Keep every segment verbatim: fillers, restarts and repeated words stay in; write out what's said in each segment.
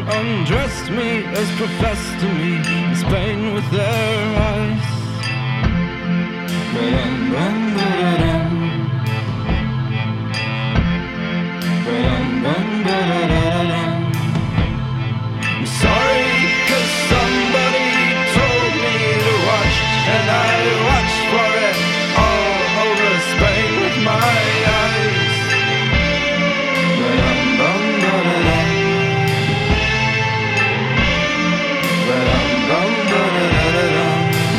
undressed me as professed to me in Spain with their eyes. Ba-dum, bum, ba-da-dum. Ba-dum, bum, ba-da-da-da-dum. I'm sorry, cause somebody told me to watch, and I watched for it all over Spain with my eyes. Ba-dum, bum, ba-da-dum. Ba-dum, bum, ba-da-da-da-dum.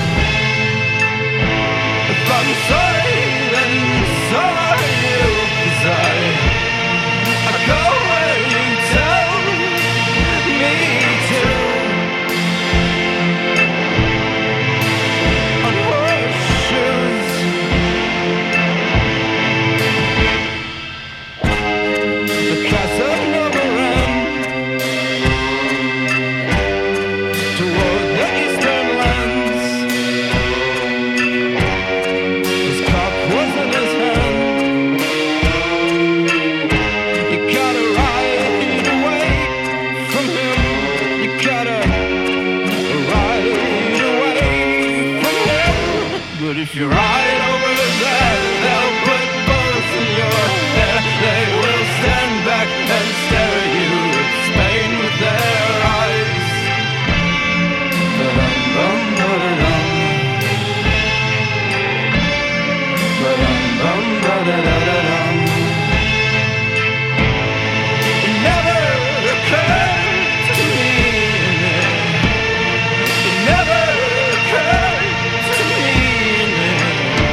If I'm sorry, then so are you, cause I, I go where you tell me to. On horseshoes. The Casa never ran toward the eastern lands. His cock was in his hand. You gotta ride away from him. You gotta ride away from him. But if you ride over there, they'll put bullets in your hair. They will stand back and stare at you at Spain with their eyes. Ba-dum, bum, ba-da-dum. Ba-dum, bum, ba-da-da-da-dum. It never occurred to me. It never occurred to me.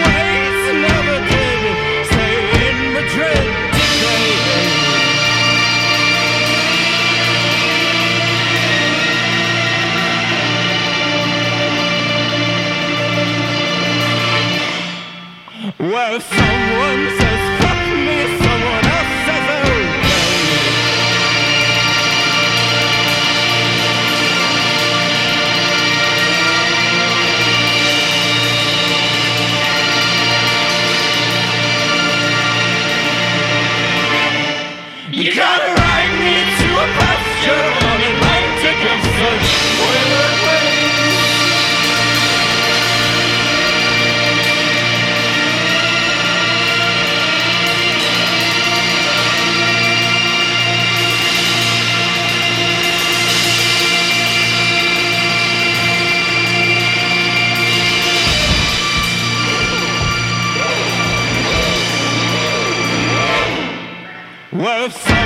face never did stay in Madrid today. Where someone says fuck me, someone else says okay. You gotta ride me to a pasture on Atlantic of such wayward ways. Well,